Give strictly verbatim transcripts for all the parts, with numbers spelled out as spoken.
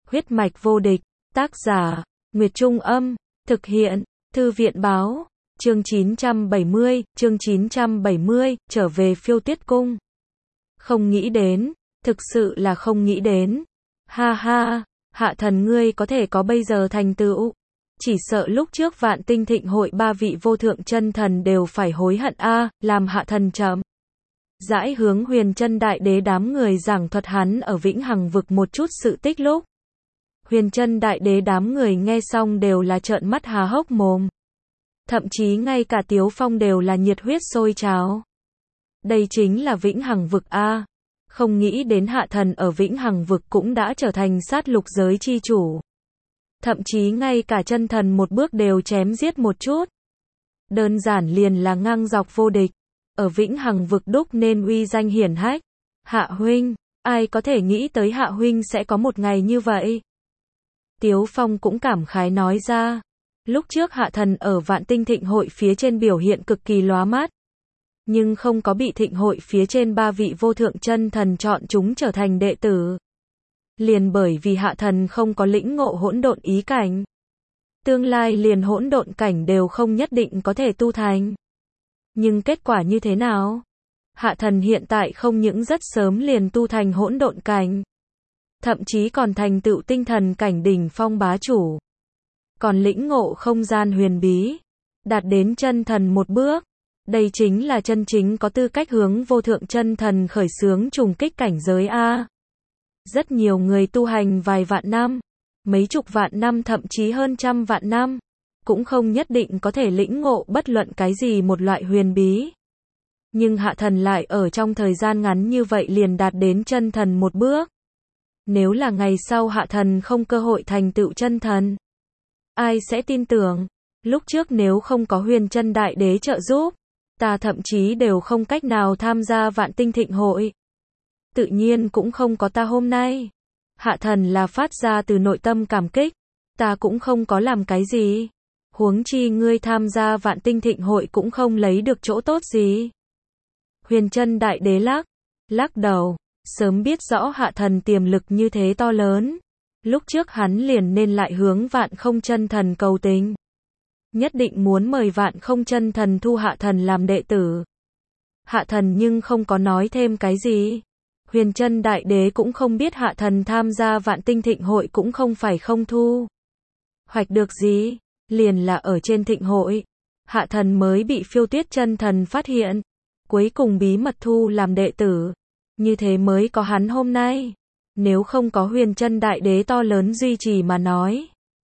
Huyết mạch vô địch, tác giả, Nguyệt Trung Âm, thực hiện, Thư viện Báo, chương chín trăm bảy mươi, chương chín trăm bảy mươi, trở về Phiêu Tuyết Cung. Không nghĩ đến, thực sự là không nghĩ đến. Ha ha, Hạ Thần ngươi có thể có bây giờ thành tựu. Chỉ sợ lúc trước Vạn Tinh Thịnh hội ba vị vô thượng chân thần đều phải hối hận a, làm Hạ Thần chậm rãi hướng Huyền Chân Đại Đế đám người giảng thuật hắn ở Vĩnh Hằng vực một chút sự tích lúc. Huyền Chân Đại Đế đám người nghe xong đều là trợn mắt há hốc mồm. Thậm chí ngay cả Tiếu Phong đều là nhiệt huyết sôi trào. Đây chính là Vĩnh Hằng vực a. Không nghĩ đến Hạ Thần ở Vĩnh Hằng vực cũng đã trở thành sát lục giới chi chủ. Thậm chí ngay cả chân thần một bước đều chém giết một chút. Đơn giản liền là ngang dọc vô địch. Ở Vĩnh Hằng vực đúc nên uy danh hiển hách. Hạ huynh, ai có thể nghĩ tới Hạ huynh sẽ có một ngày như vậy? Tiếu Phong cũng cảm khái nói ra. Lúc trước Hạ Thần ở Vạn Tinh Thịnh hội phía trên biểu hiện cực kỳ lóa mắt. Nhưng không có bị thịnh hội phía trên ba vị vô thượng chân thần chọn chúng trở thành đệ tử. Liền bởi vì Hạ Thần không có lĩnh ngộ hỗn độn ý cảnh. Tương lai liền hỗn độn cảnh đều không nhất định có thể tu thành. Nhưng kết quả như thế nào? Hạ Thần hiện tại không những rất sớm liền tu thành hỗn độn cảnh. Thậm chí còn thành tựu tinh thần cảnh đỉnh phong bá chủ. Còn lĩnh ngộ không gian huyền bí. Đạt đến chân thần một bước. Đây chính là chân chính có tư cách hướng vô thượng chân thần khởi xướng trùng kích cảnh giới A. Rất nhiều người tu hành vài vạn năm, mấy chục vạn năm thậm chí hơn trăm vạn năm, cũng không nhất định có thể lĩnh ngộ bất luận cái gì một loại huyền bí. Nhưng Hạ Thần lại ở trong thời gian ngắn như vậy liền đạt đến chân thần một bước. Nếu là ngày sau Hạ Thần không cơ hội thành tựu chân thần, ai sẽ tin tưởng? Lúc trước nếu không có Huyền Chân Đại Đế trợ giúp, ta thậm chí đều không cách nào tham gia Vạn Tinh Thịnh hội. Tự nhiên cũng không có ta hôm nay. Hạ Thần là phát ra từ nội tâm cảm kích. Ta cũng không có làm cái gì. Huống chi ngươi tham gia Vạn Tinh Thịnh hội cũng không lấy được chỗ tốt gì. Huyền Chân Đại Đế lắc, lắc đầu. Sớm biết rõ Hạ Thần tiềm lực như thế to lớn. Lúc trước hắn liền nên lại hướng Vạn Không Chân Thần cầu tình. Nhất định muốn mời Vạn Không Chân Thần thu Hạ Thần làm đệ tử. Hạ Thần nhưng không có nói thêm cái gì. Huyền Chân Đại Đế cũng không biết Hạ Thần tham gia Vạn Tinh Thịnh hội cũng không phải không thu hoạch được gì, liền là ở trên thịnh hội, Hạ Thần mới bị Phiêu Tuyết Chân Thần phát hiện, cuối cùng bí mật thu làm đệ tử, như thế mới có hắn hôm nay. Nếu không có Huyền Chân Đại Đế to lớn duy trì mà nói,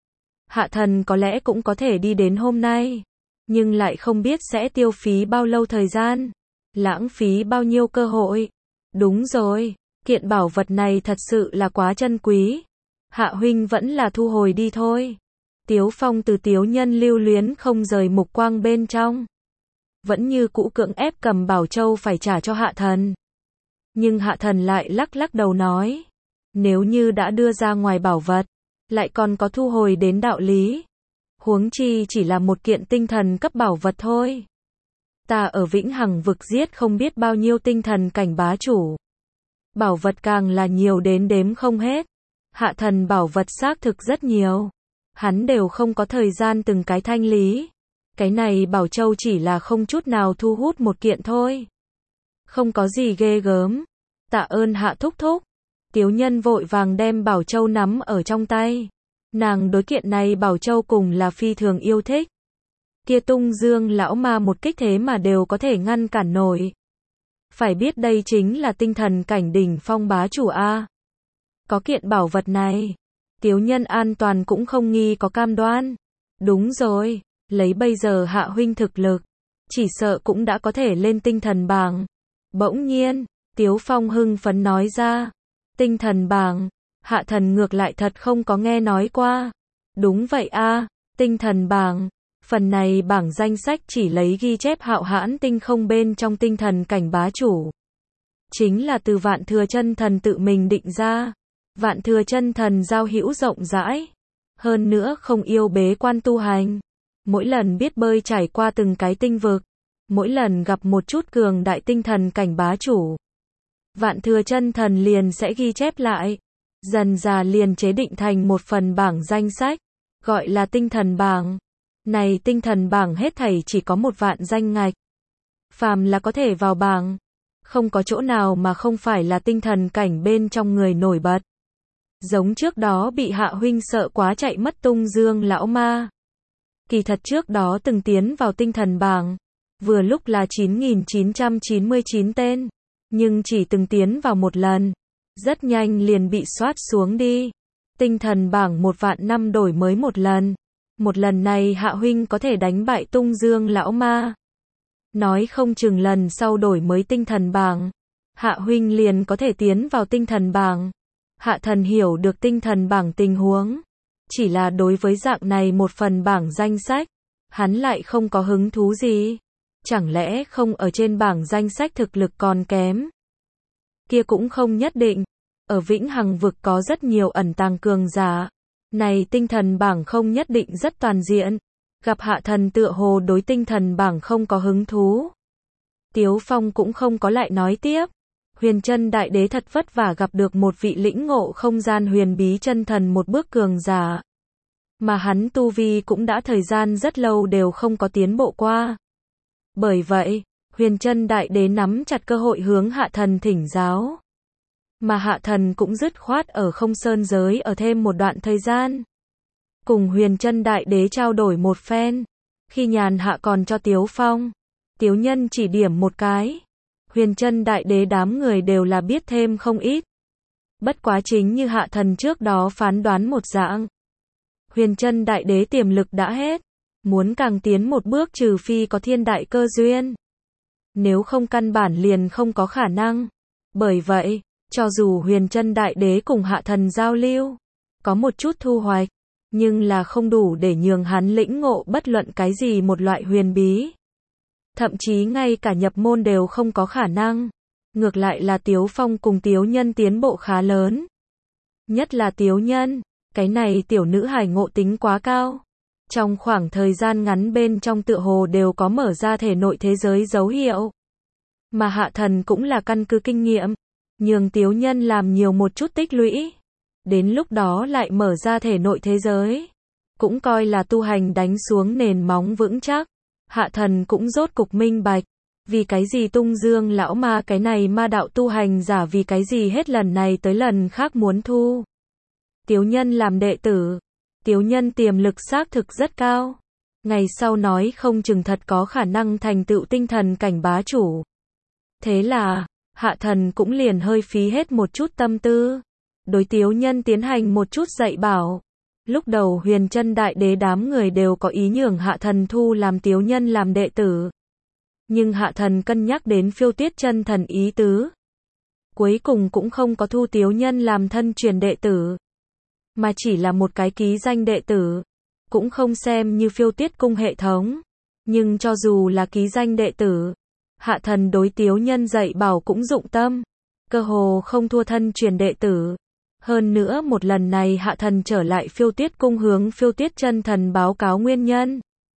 Hạ Thần có lẽ cũng có thể đi đến hôm nay, nhưng lại không biết sẽ tiêu phí bao lâu thời gian, lãng phí bao nhiêu cơ hội. Đúng rồi, kiện bảo vật này thật sự là quá chân quý. Hạ huynh vẫn là thu hồi đi thôi. Tiếu Phong từ Tiếu Nhân lưu luyến không rời mục quang bên trong. Vẫn như cũ cưỡng ép cầm Bảo Châu phải trả cho Hạ Thần. Nhưng Hạ Thần lại lắc lắc đầu nói. Nếu như đã đưa ra ngoài bảo vật, lại còn có thu hồi đến đạo lý. Huống chi chỉ là một kiện tinh thần cấp bảo vật thôi. Ta ở Vĩnh Hằng vực giết không biết bao nhiêu tinh thần cảnh bá chủ. Bảo vật càng là nhiều đến đếm không hết. Hạ Thần bảo vật xác thực rất nhiều. Hắn đều không có thời gian từng cái thanh lý. Cái này Bảo Châu chỉ là không chút nào thu hút một kiện thôi. Không có gì ghê gớm. Tạ ơn Hạ thúc thúc. Tiếu Nhân vội vàng đem Bảo Châu nắm ở trong tay. Nàng đối kiện này Bảo Châu cùng là phi thường yêu thích. Kia Tung Dương lão ma một kích thế mà đều có thể ngăn cản nổi. Phải biết đây chính là tinh thần cảnh đỉnh phong bá chủ A. Có kiện bảo vật này, Tiếu Nhân an toàn cũng không nghi có cam đoan. Đúng rồi, lấy bây giờ Hạ huynh thực lực, chỉ sợ cũng đã có thể lên tinh thần bảng. Bỗng nhiên, Tiếu Phong hưng phấn nói ra. Tinh thần bảng, Hạ Thần ngược lại thật không có nghe nói qua. Đúng vậy A, tinh thần bảng. Phần này bảng danh sách chỉ lấy ghi chép Hạo Hãn tinh không bên trong tinh thần cảnh bá chủ. Chính là từ Vạn Thừa Chân Thần tự mình định ra. Vạn Thừa Chân Thần giao hữu rộng rãi. Hơn nữa không yêu bế quan tu hành. Mỗi lần biết bơi trải qua từng cái tinh vực. Mỗi lần gặp một chút cường đại tinh thần cảnh bá chủ. Vạn Thừa Chân Thần liền sẽ ghi chép lại. Dần dà liền chế định thành một phần bảng danh sách, gọi là tinh thần bảng. Này tinh thần bảng hết thảy chỉ có một vạn danh ngạch. Phàm là có thể vào bảng, không có chỗ nào mà không phải là tinh thần cảnh bên trong người nổi bật. Giống trước đó bị Hạ huynh sợ quá chạy mất Tung Dương lão ma. Kỳ thật trước đó từng tiến vào tinh thần bảng, vừa lúc là chín nghìn chín trăm chín mươi chín tên, nhưng chỉ từng tiến vào một lần, rất nhanh liền bị soát xuống đi. Tinh thần bảng một vạn năm đổi mới một lần. Một lần này Hạ huynh có thể đánh bại Tung Dương lão ma. Nói không chừng lần sau đổi mới tinh thần bảng, Hạ huynh liền có thể tiến vào tinh thần bảng. Hạ thần hiểu được tinh thần bảng tình huống, chỉ là đối với dạng này một phần bảng danh sách, hắn lại không có hứng thú gì. Chẳng lẽ không ở trên bảng danh sách thực lực còn kém? Kia cũng không nhất định. Ở Vĩnh Hằng vực có rất nhiều ẩn tàng cường giả. Này tinh thần bảng không nhất định rất toàn diện. Gặp Hạ thần tựa hồ đối tinh thần bảng không có hứng thú. Tiếu Phong cũng không có lại nói tiếp. Huyền Chân Đại Đế thật vất vả gặp được một vị lĩnh ngộ không gian huyền bí chân thần một bước cường giả. Mà hắn tu vi cũng đã thời gian rất lâu đều không có tiến bộ qua. Bởi vậy, Huyền Chân Đại Đế nắm chặt cơ hội hướng Hạ thần thỉnh giáo. Mà Hạ thần cũng dứt khoát ở Không Sơn giới ở thêm một đoạn thời gian. Cùng Huyền Chân Đại Đế trao đổi một phen. Khi nhàn hạ còn cho Tiếu Phong, Tiếu Nhân chỉ điểm một cái. Huyền Chân Đại Đế đám người đều là biết thêm không ít. Bất quá chính như Hạ thần trước đó phán đoán một dạng. Huyền Chân Đại Đế tiềm lực đã hết. Muốn càng tiến một bước trừ phi có thiên đại cơ duyên. Nếu không căn bản liền không có khả năng. Bởi vậy, cho dù Huyền Chân Đại Đế cùng Hạ thần giao lưu, có một chút thu hoạch, nhưng là không đủ để nhường hắn lĩnh ngộ bất luận cái gì một loại huyền bí. Thậm chí ngay cả nhập môn đều không có khả năng. Ngược lại là Tiếu Phong cùng Tiếu Nhân tiến bộ khá lớn. Nhất là Tiếu Nhân, cái này tiểu nữ hài ngộ tính quá cao. Trong khoảng thời gian ngắn bên trong tựa hồ đều có mở ra thể nội thế giới dấu hiệu. Mà Hạ thần cũng là căn cứ kinh nghiệm, nhường Tiếu Nhân làm nhiều một chút tích lũy. Đến lúc đó lại mở ra thể nội thế giới. Cũng coi là tu hành đánh xuống nền móng vững chắc. Hạ thần cũng rốt cục minh bạch. Vì cái gì Tung Dương lão ma cái này ma đạo tu hành giả vì cái gì hết lần này tới lần khác muốn thu Tiếu Nhân làm đệ tử. Tiếu Nhân tiềm lực xác thực rất cao. Ngày sau nói không chừng thật có khả năng thành tựu tinh thần cảnh bá chủ. Thế là, Hạ thần cũng liền hơi phí hết một chút tâm tư. Đối Tiếu Nhân tiến hành một chút dạy bảo. Lúc đầu Huyền Chân Đại Đế đám người đều có ý nhường Hạ thần thu làm Tiếu Nhân làm đệ tử. Nhưng Hạ thần cân nhắc đến Phiêu Tuyết chân thần ý tứ. Cuối cùng cũng không có thu Tiếu Nhân làm thân truyền đệ tử. Mà chỉ là một cái ký danh đệ tử. Cũng không xem như Phiêu Tuyết cung hệ thống. Nhưng cho dù là ký danh đệ tử, Hạ thần đối Tiếu Nhân dạy bảo cũng dụng tâm. Cơ hồ không thua thân truyền đệ tử. Hơn nữa một lần này Hạ thần trở lại Phiêu Tuyết cung hướng Phiêu Tuyết chân thần báo cáo nguyên nhân.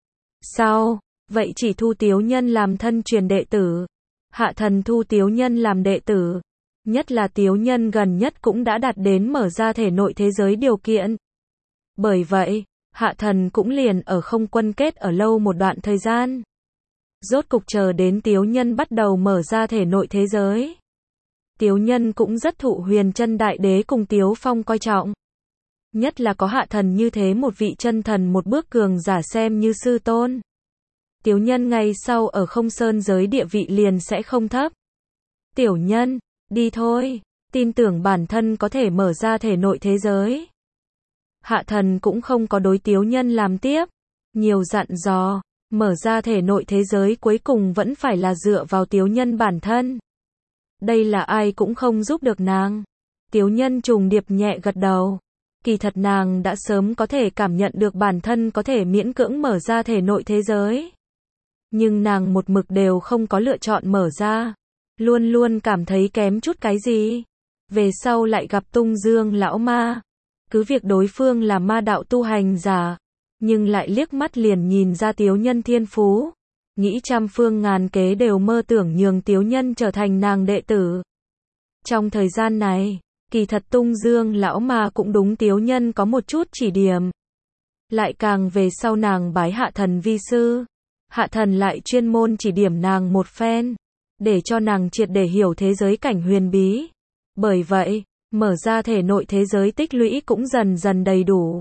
Sao? Vậy chỉ thu Tiếu Nhân làm thân truyền đệ tử. Hạ thần thu Tiếu Nhân làm đệ tử. Nhất là Tiếu Nhân gần nhất cũng đã đạt đến mở ra thể nội thế giới điều kiện. Bởi vậy, Hạ thần cũng liền ở Không Quân kết ở lâu một đoạn thời gian. Rốt cục chờ đến Tiếu Nhân bắt đầu mở ra thể nội thế giới. Tiếu Nhân cũng rất thụ Huyền Chân Đại Đế cùng Tiếu Phong coi trọng. Nhất là có Hạ thần như thế một vị chân thần một bước cường giả xem như sư tôn. Tiếu Nhân ngày sau ở Không Sơn giới địa vị liền sẽ không thấp. Tiểu Nhân, đi thôi, tin tưởng bản thân có thể mở ra thể nội thế giới. Hạ thần cũng không có đối Tiếu Nhân làm tiếp. Nhiều dặn dò, mở ra thể nội thế giới cuối cùng vẫn phải là dựa vào Tiếu Nhân bản thân. Đây là ai cũng không giúp được nàng. Tiếu Nhân trùng điệp nhẹ gật đầu. Kỳ thật nàng đã sớm có thể cảm nhận được bản thân có thể miễn cưỡng mở ra thể nội thế giới. Nhưng nàng một mực đều không có lựa chọn mở ra. Luôn luôn cảm thấy kém chút cái gì. Về sau lại gặp Tung Dương lão ma. Cứ việc đối phương là ma đạo tu hành giả. Nhưng lại liếc mắt liền nhìn ra Tiếu Nhân thiên phú. Nghĩ trăm phương ngàn kế đều mơ tưởng nhường Tiếu Nhân trở thành nàng đệ tử. Trong thời gian này, Kỳ thật tung dương lão ma cũng đúng Tiếu Nhân có một chút chỉ điểm. Lại càng về sau nàng bái Hạ Thần vi sư. Hạ Thần lại chuyên môn chỉ điểm nàng một phen. Để cho nàng triệt để hiểu thế giới cảnh huyền bí. Bởi vậy, mở ra thể nội thế giới tích lũy cũng dần dần đầy đủ.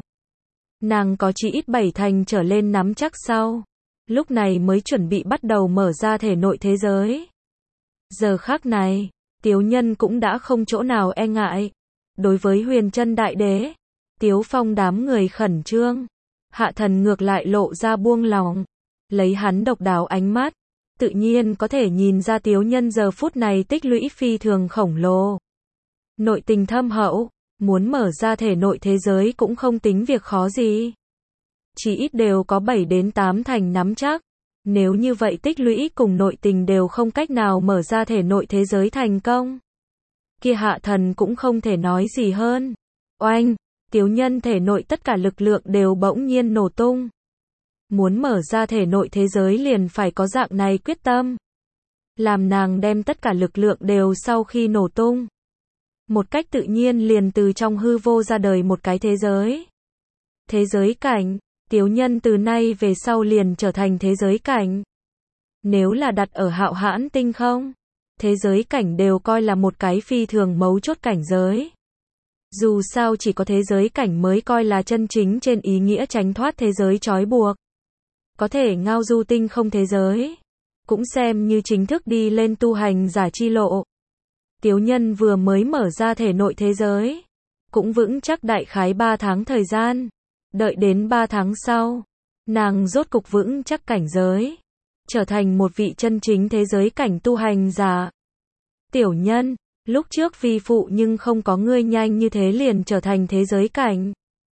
Nàng có chỉ ít bảy thành trở lên nắm chắc sau. Lúc này mới chuẩn bị bắt đầu mở ra thể nội thế giới. Giờ khắc này, Tiếu Nhân cũng đã không chỗ nào e ngại. Đối với Huyền Chân Đại Đế, Tiếu Phong đám người khẩn trương. Hạ Thần ngược lại lộ ra buông lòng. Lấy hắn độc đáo ánh mắt, tự nhiên có thể nhìn ra Tiếu Nhân giờ phút này tích lũy phi thường khổng lồ. Nội tình thâm hậu, muốn mở ra thể nội thế giới cũng không tính việc khó gì. Chỉ ít đều có bảy đến tám thành nắm chắc. Nếu như vậy tích lũy cùng nội tình đều không cách nào mở ra thể nội thế giới thành công. Kia Hạ Thần cũng không thể nói gì hơn. Oanh, Tiếu Nhân thể nội tất cả lực lượng đều bỗng nhiên nổ tung. Muốn mở ra thể nội thế giới liền phải có dạng này quyết tâm. Làm nàng đem tất cả lực lượng đều sau khi nổ tung. Một cách tự nhiên liền từ trong hư vô ra đời một cái thế giới. Thế giới cảnh, Tiếu Nhân từ nay về sau liền trở thành thế giới cảnh. Nếu là đặt ở Hạo Hãn tinh không, thế giới cảnh đều coi là một cái phi thường mấu chốt cảnh giới. Dù sao chỉ có thế giới cảnh mới coi là chân chính trên ý nghĩa tránh thoát thế giới trói buộc. Có thể ngao du tinh không thế giới, cũng xem như chính thức đi lên tu hành giả chi lộ. Tiếu Nhân vừa mới mở ra thể nội thế giới, cũng vững chắc đại khái ba tháng thời gian. Đợi đến ba tháng sau, nàng rốt cục vững chắc cảnh giới, trở thành một vị chân chính thế giới cảnh tu hành giả. Tiểu Nhân, lúc trước vi phụ nhưng không có ngươi nhanh như thế liền trở thành thế giới cảnh.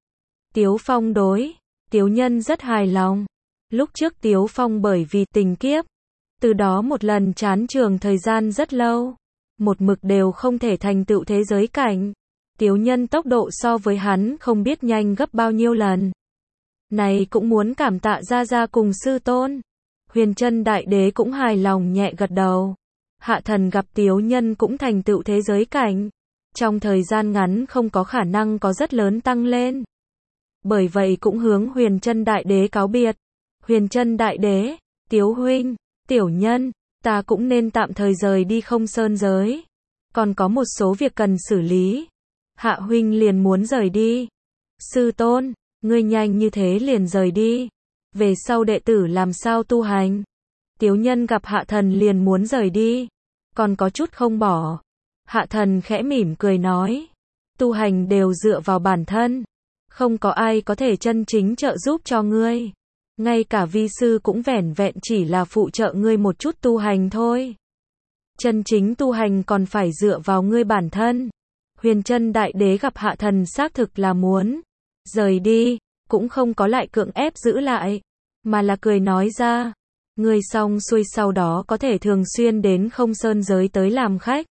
Tiếu Phong đối, Tiếu Nhân rất hài lòng. Lúc trước Tiếu Phong bởi vì tình kiếp, từ đó một lần chán trường thời gian rất lâu, một mực đều không thể thành tựu thế giới cảnh. Tiếu Nhân tốc độ so với hắn không biết nhanh gấp bao nhiêu lần. Này cũng muốn cảm tạ Gia Gia cùng sư tôn. Huyền Chân Đại Đế cũng hài lòng nhẹ gật đầu. Hạ Thần gặp Tiếu Nhân cũng thành tựu thế giới cảnh. Trong thời gian ngắn không có khả năng có rất lớn tăng lên. Bởi vậy cũng hướng Huyền Chân Đại Đế cáo biệt. Huyền Chân Đại Đế, Tiếu huynh, Tiểu Nhân, ta cũng nên tạm thời rời đi Không Sơn giới. Còn có một số việc cần xử lý. Hạ huynh liền muốn rời đi. Sư tôn, ngươi nhanh như thế liền rời đi. Về sau đệ tử làm sao tu hành? Tiếu Nhân gặp Hạ Thần liền muốn rời đi. Còn có chút không bỏ. Hạ Thần khẽ mỉm cười nói. Tu hành đều dựa vào bản thân. Không có ai có thể chân chính trợ giúp cho ngươi. Ngay cả vi sư cũng vẻn vẹn chỉ là phụ trợ ngươi một chút tu hành thôi. Chân chính tu hành còn phải dựa vào ngươi bản thân. Huyền Chân Đại Đế gặp Hạ Thần xác thực là muốn rời đi, cũng không có lại cưỡng ép giữ lại, mà là cười nói ra, ngươi xong xuôi sau đó có thể thường xuyên đến Không Sơn giới tới làm khách.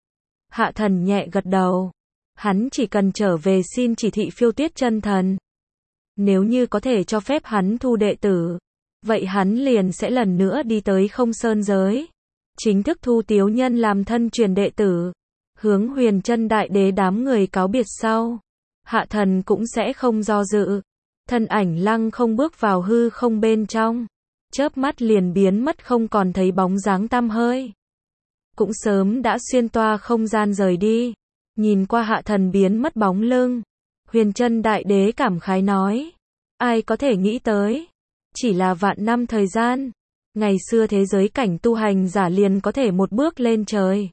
Hạ Thần nhẹ gật đầu, hắn chỉ cần trở về xin chỉ thị Phiêu Tuyết Chân Thần. Nếu như có thể cho phép hắn thu đệ tử, vậy hắn liền sẽ lần nữa đi tới Không Sơn giới, chính thức thu Tiếu Nhân làm thân truyền đệ tử. Hướng Huyền Chân Đại Đế đám người cáo biệt sau, Hạ Thần cũng sẽ không do dự. Thân ảnh lăng không bước vào hư không bên trong, chớp mắt liền biến mất không còn thấy bóng dáng tăm hơi. Cũng sớm đã xuyên toa không gian rời đi. Nhìn qua Hạ Thần biến mất bóng lưng, Huyền Chân Đại Đế cảm khái nói, ai có thể nghĩ tới, chỉ là vạn năm thời gian, ngày xưa thế giới cảnh tu hành giả liền có thể một bước lên trời.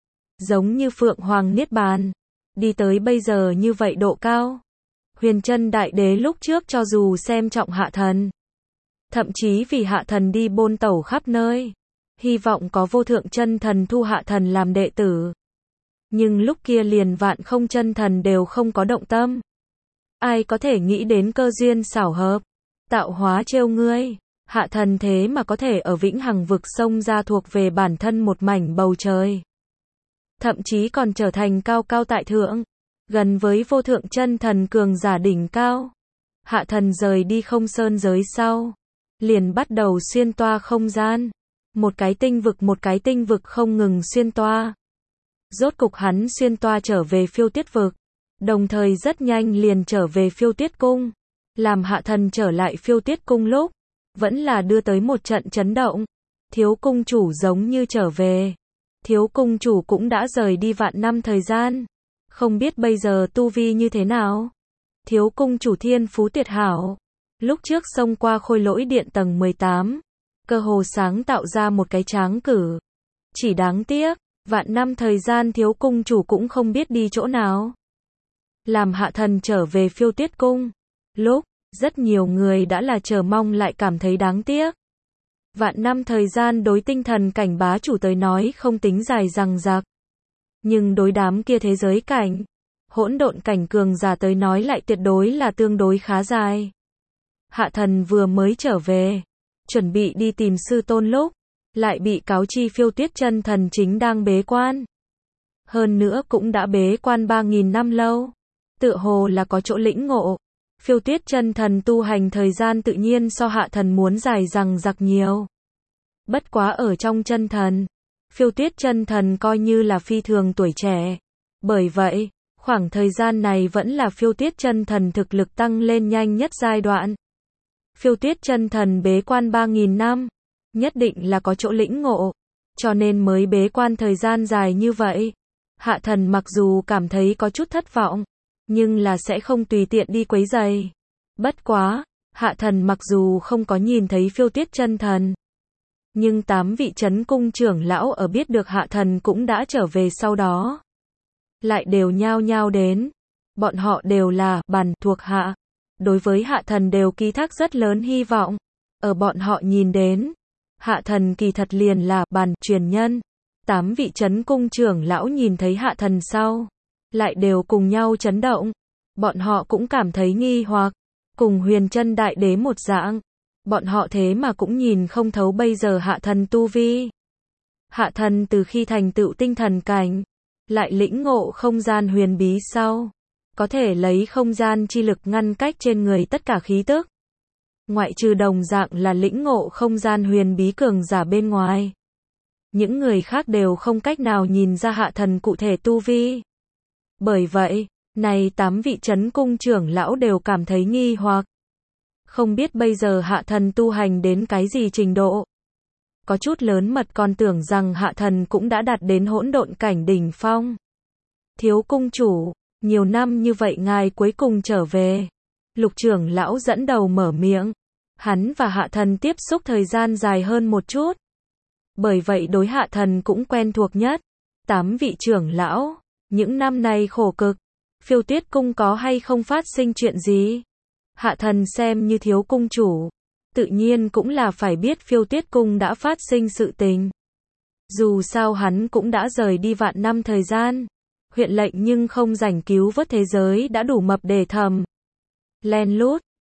Giống như Phượng Hoàng Niết Bàn, đi tới bây giờ như vậy độ cao. Huyền Chân Đại Đế lúc trước cho dù xem trọng Hạ Thần, thậm chí vì Hạ Thần đi bôn tẩu khắp nơi, hy vọng có Vô Thượng Chân Thần thu Hạ Thần làm đệ tử. Nhưng lúc kia liền Vạn Không Chân Thần đều không có động tâm. Ai có thể nghĩ đến cơ duyên xảo hợp, tạo hóa trêu ngươi, Hạ Thần thế mà có thể ở Vĩnh Hằng vực sông ra thuộc về bản thân một mảnh bầu trời. Thậm chí còn trở thành cao cao tại thượng, gần với Vô Thượng Chân Thần cường giả đỉnh cao. Hạ Thần rời đi Không Sơn giới sau, liền bắt đầu xuyên toa không gian, một cái tinh vực một cái tinh vực không ngừng xuyên toa. Rốt cục hắn xuyên toa trở về Phiêu Tuyết vực, đồng thời rất nhanh liền trở về Phiêu Tuyết cung. Làm Hạ Thần trở lại Phiêu Tuyết cung lúc, vẫn là đưa tới một trận chấn động. Thiếu cung chủ giống như trở về. Thiếu cung chủ cũng đã rời đi vạn năm thời gian. Không biết bây giờ tu vi như thế nào? Thiếu cung chủ thiên phú tuyệt hảo. Lúc trước xông qua khôi lỗi điện tầng mười tám, cơ hồ sáng tạo ra một cái tráng cử. Chỉ đáng tiếc, vạn năm thời gian thiếu cung chủ cũng không biết đi chỗ nào. Làm Hạ Thần trở về Phiêu Tuyết cung. Lúc, rất nhiều người đã là chờ mong lại cảm thấy đáng tiếc. Vạn năm thời gian đối tinh thần cảnh bá chủ tới nói không tính dài dằng dặc. Nhưng đối đám kia thế giới cảnh, hỗn độn cảnh cường giả tới nói lại tuyệt đối là tương đối khá dài. Hạ Thần vừa mới trở về, chuẩn bị đi tìm sư tôn lúc, lại bị cáo chi Phiêu Tuyết chân thần chính đang bế quan. Hơn nữa cũng đã bế quan ba nghìn năm lâu. Tựa hồ là có chỗ lĩnh ngộ. Phiêu Tuyết chân thần tu hành thời gian tự nhiên so Hạ Thần muốn dài dằng dặc nhiều. Bất quá ở trong chân thần, Phiêu Tuyết chân thần coi như là phi thường tuổi trẻ. Bởi vậy, khoảng thời gian này vẫn là Phiêu Tuyết chân thần thực lực tăng lên nhanh nhất giai đoạn. Phiêu Tuyết chân thần bế quan ba nghìn năm, nhất định là có chỗ lĩnh ngộ, cho nên mới bế quan thời gian dài như vậy. Hạ Thần mặc dù cảm thấy có chút thất vọng, nhưng là sẽ không tùy tiện đi quấy rầy. Bất quá, Hạ Thần mặc dù không có nhìn thấy Phiêu Tuyết chân thần, nhưng tám vị trấn cung trưởng lão ở biết được Hạ Thần cũng đã trở về sau đó, lại đều nhao nhao đến. Bọn họ đều là bản thuộc hạ, đối với Hạ Thần đều ký thác rất lớn hy vọng. Ở bọn họ nhìn đến, Hạ Thần kỳ thật liền là bản truyền nhân. Tám vị trấn cung trưởng lão nhìn thấy Hạ Thần sau, lại đều cùng nhau chấn động. Bọn họ cũng cảm thấy nghi hoặc, cùng Huyền Chân đại đế một dạng. Bọn họ thế mà cũng nhìn không thấu bây giờ Hạ Thần tu vi. Hạ Thần từ khi thành tựu tinh thần cảnh, lại lĩnh ngộ không gian huyền bí sau, có thể lấy không gian chi lực ngăn cách trên người tất cả khí tức. Ngoại trừ đồng dạng là lĩnh ngộ không gian huyền bí cường giả bên ngoài, những người khác đều không cách nào nhìn ra Hạ Thần cụ thể tu vi. Bởi vậy, này tám vị trấn cung trưởng lão đều cảm thấy nghi hoặc. Không biết bây giờ Hạ Thần tu hành đến cái gì trình độ. Có chút lớn mật còn tưởng rằng Hạ Thần cũng đã đạt đến hỗn độn cảnh đỉnh phong. Thiếu cung chủ, nhiều năm như vậy ngài cuối cùng trở về. Lục trưởng lão dẫn đầu mở miệng. Hắn và Hạ Thần tiếp xúc thời gian dài hơn một chút. Bởi vậy đối Hạ Thần cũng quen thuộc nhất. Tám vị trưởng lão, những năm này khổ cực, Phiêu Tuyết cung có hay không phát sinh chuyện gì? Hạ Thần xem như thiếu cung chủ, tự nhiên cũng là phải biết Phiêu Tuyết cung đã phát sinh sự tình. Dù sao hắn cũng đã rời đi vạn năm thời gian, huyện lệnh nhưng không rảnh cứu vớt thế giới đã đủ mập để thầm. Len lút,